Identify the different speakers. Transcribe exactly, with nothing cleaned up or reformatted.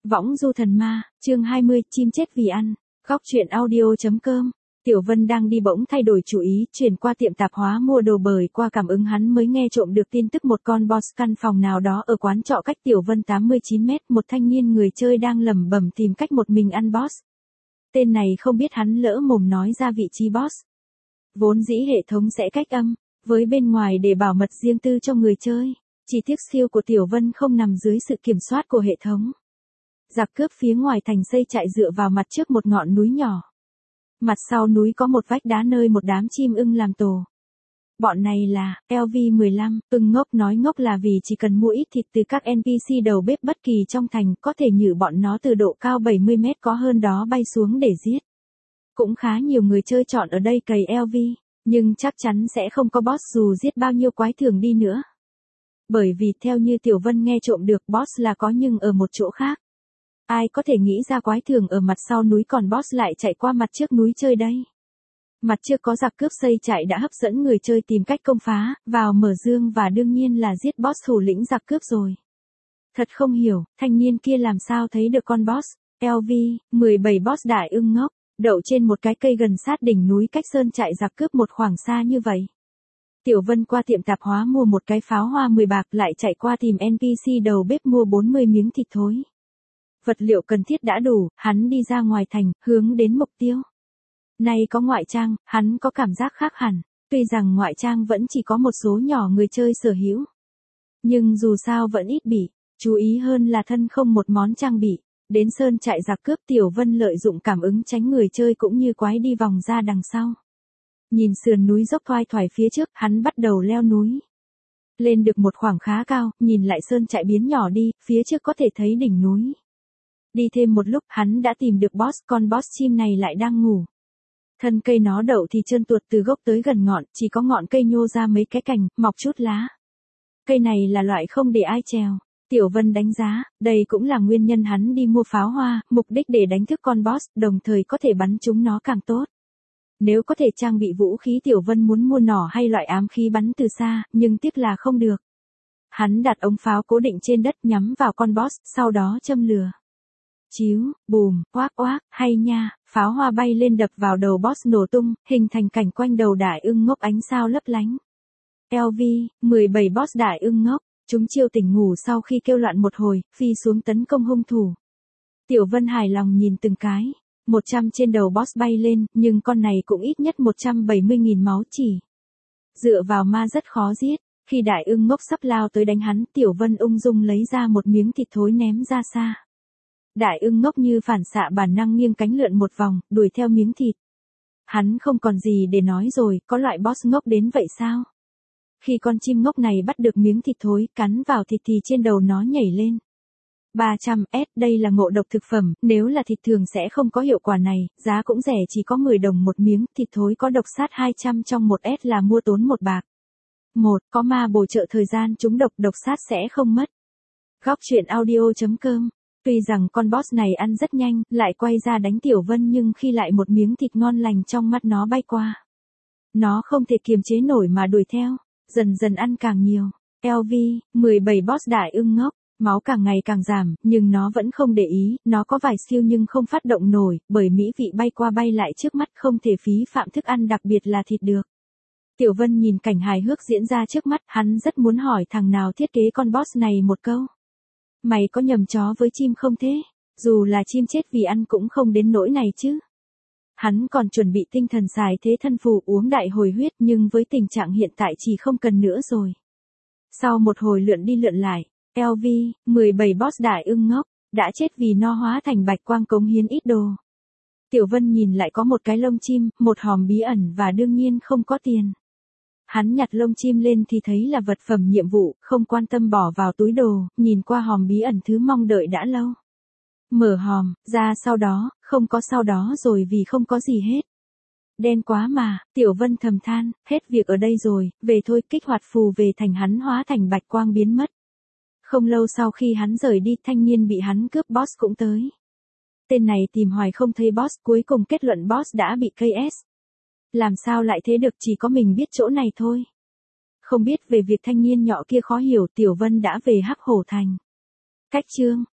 Speaker 1: Võng du thần ma, chương hai mươi, chim chết vì ăn. Góc truyện audio.com. Tiểu Vân đang đi bỗng thay đổi chủ ý, chuyển qua tiệm tạp hóa mua đồ bởi qua cảm ứng hắn mới nghe trộm được tin tức một con boss căn phòng nào đó ở quán trọ cách Tiểu Vân tám mươi chín mét, một thanh niên người chơi đang lẩm bẩm tìm cách một mình ăn boss. Tên này không biết hắn lỡ mồm nói ra vị trí boss. Vốn dĩ hệ thống sẽ cách âm với bên ngoài để bảo mật riêng tư cho người chơi. Chỉ tiếc skill của Tiểu Vân không nằm dưới sự kiểm soát của hệ thống. Giặc cướp phía ngoài thành xây trại dựa vào mặt trước một ngọn núi nhỏ. Mặt sau núi có một vách đá nơi một đám chim ưng làm tổ. Bọn này là L V mười lăm, ưng ngốc nói ngốc là vì chỉ cần mua ít thịt từ các N P C đầu bếp bất kỳ trong thành có thể nhử bọn nó từ độ cao bảy mươi mét có hơn đó bay xuống để giết. Cũng khá nhiều người chơi chọn ở đây cày L V, nhưng chắc chắn sẽ không có boss dù giết bao nhiêu quái thường đi nữa. Bởi vì theo như Tiểu Vân nghe trộm được boss là có nhưng ở một chỗ khác. Ai có thể nghĩ ra quái thường ở mặt sau núi còn boss lại chạy qua mặt trước núi chơi đây. Mặt trước có giặc cướp xây trại đã hấp dẫn người chơi tìm cách công phá, vào mở dương và đương nhiên là giết boss thủ lĩnh giặc cướp rồi. Thật không hiểu, thanh niên kia làm sao thấy được con boss. L V mười bảy boss đại ưng ngốc, đậu trên một cái cây gần sát đỉnh núi cách sơn trại giặc cướp một khoảng xa như vậy. Tiểu Vân qua tiệm tạp hóa mua một cái pháo hoa mười bạc lại chạy qua tìm N P C đầu bếp mua bốn mươi miếng thịt thối. Vật liệu cần thiết đã đủ, hắn đi ra ngoài thành, hướng đến mục tiêu. Nay có ngoại trang, hắn có cảm giác khác hẳn, tuy rằng ngoại trang vẫn chỉ có một số nhỏ người chơi sở hữu. Nhưng dù sao vẫn ít bị, chú ý hơn là thân không một món trang bị. Đến sơn trại giặc cướp Tiểu Vân lợi dụng cảm ứng tránh người chơi cũng như quái đi vòng ra đằng sau. Nhìn sườn núi dốc thoai thoải phía trước, hắn bắt đầu leo núi. Lên được một khoảng khá cao, nhìn lại sơn trại biến nhỏ đi, phía trước có thể thấy đỉnh núi. Đi thêm một lúc, hắn đã tìm được boss, con boss chim này lại đang ngủ. Thân cây nó đậu thì trơn tuột từ gốc tới gần ngọn, chỉ có ngọn cây nhô ra mấy cái cành, mọc chút lá. Cây này là loại không để ai trèo. Tiểu Vân đánh giá, đây cũng là nguyên nhân hắn đi mua pháo hoa, mục đích để đánh thức con boss, đồng thời có thể bắn chúng nó càng tốt. Nếu có thể trang bị vũ khí Tiểu Vân muốn mua nỏ hay loại ám khí bắn từ xa, nhưng tiếc là không được. Hắn đặt ống pháo cố định trên đất nhắm vào con boss, sau đó châm lửa. Chíu, bùm, oác oác, hay nha, pháo hoa bay lên đập vào đầu boss nổ tung, hình thành cảnh quanh đầu đại ưng ngốc ánh sao lấp lánh. L V mười bảy boss đại ưng ngốc, chúng chiêu tỉnh ngủ sau khi kêu loạn một hồi, phi xuống tấn công hung thủ. Tiểu Vân hài lòng nhìn từng cái. một trăm trên đầu boss bay lên, nhưng con này cũng ít nhất một trăm bảy mươi nghìn máu chỉ. Dựa vào ma rất khó giết, khi đại ưng ngốc sắp lao tới đánh hắn, Tiểu Vân ung dung lấy ra một miếng thịt thối ném ra xa. Đại ưng ngốc như phản xạ bản năng nghiêng cánh lượn một vòng, đuổi theo miếng thịt. Hắn không còn gì để nói rồi, có loại boss ngốc đến vậy sao? Khi con chim ngốc này bắt được miếng thịt thối, cắn vào thịt thì trên đầu nó nhảy lên. ba trăm S, đây là ngộ độc thực phẩm, nếu là thịt thường sẽ không có hiệu quả này, giá cũng rẻ chỉ có mười đồng một miếng, thịt thối có độc sát hai trăm trong một S là mua tốn một bạc. một. Có ma bổ trợ thời gian trúng độc, độc sát sẽ không mất. Góc truyện audio.com. Tuy rằng con boss này ăn rất nhanh, lại quay ra đánh Tiểu Vân nhưng khi lại một miếng thịt ngon lành trong mắt nó bay qua. Nó không thể kiềm chế nổi mà đuổi theo, dần dần ăn càng nhiều. L V mười bảy boss đại ưng ngốc. Máu càng ngày càng giảm, nhưng nó vẫn không để ý, nó có vài skill nhưng không phát động nổi, bởi mỹ vị bay qua bay lại trước mắt không thể phí phạm thức ăn đặc biệt là thịt được. Tiểu Vân nhìn cảnh hài hước diễn ra trước mắt, hắn rất muốn hỏi thằng nào thiết kế con boss này một câu. Mày có nhầm chó với chim không thế? Dù là chim chết vì ăn cũng không đến nỗi này chứ. Hắn còn chuẩn bị tinh thần xài thế thân phù uống đại hồi huyết nhưng với tình trạng hiện tại chỉ không cần nữa rồi. Sau một hồi lượn đi lượn lại, L V mười bảy boss đại ưng ngốc, đã chết vì no hóa thành bạch quang cống hiến ít đồ. Tiểu Vân nhìn lại có một cái lông chim, một hòm bí ẩn và đương nhiên không có tiền. Hắn nhặt lông chim lên thì thấy là vật phẩm nhiệm vụ, không quan tâm bỏ vào túi đồ, nhìn qua hòm bí ẩn thứ mong đợi đã lâu. Mở hòm, ra sau đó, không có sau đó rồi vì không có gì hết. Đen quá mà, Tiểu Vân thầm than, hết việc ở đây rồi, về thôi, kích hoạt phù về thành hắn hóa thành bạch quang biến mất. Không lâu sau khi hắn rời đi, thanh niên bị hắn cướp boss cũng tới. Tên này tìm hoài không thấy boss, cuối cùng kết luận boss đã bị ca ét. Làm sao lại thế được, chỉ có mình biết chỗ này thôi. Không biết về việc thanh niên nhỏ kia khó hiểu, Tiểu Vân đã về Hắc Hổ Thành. Cách chương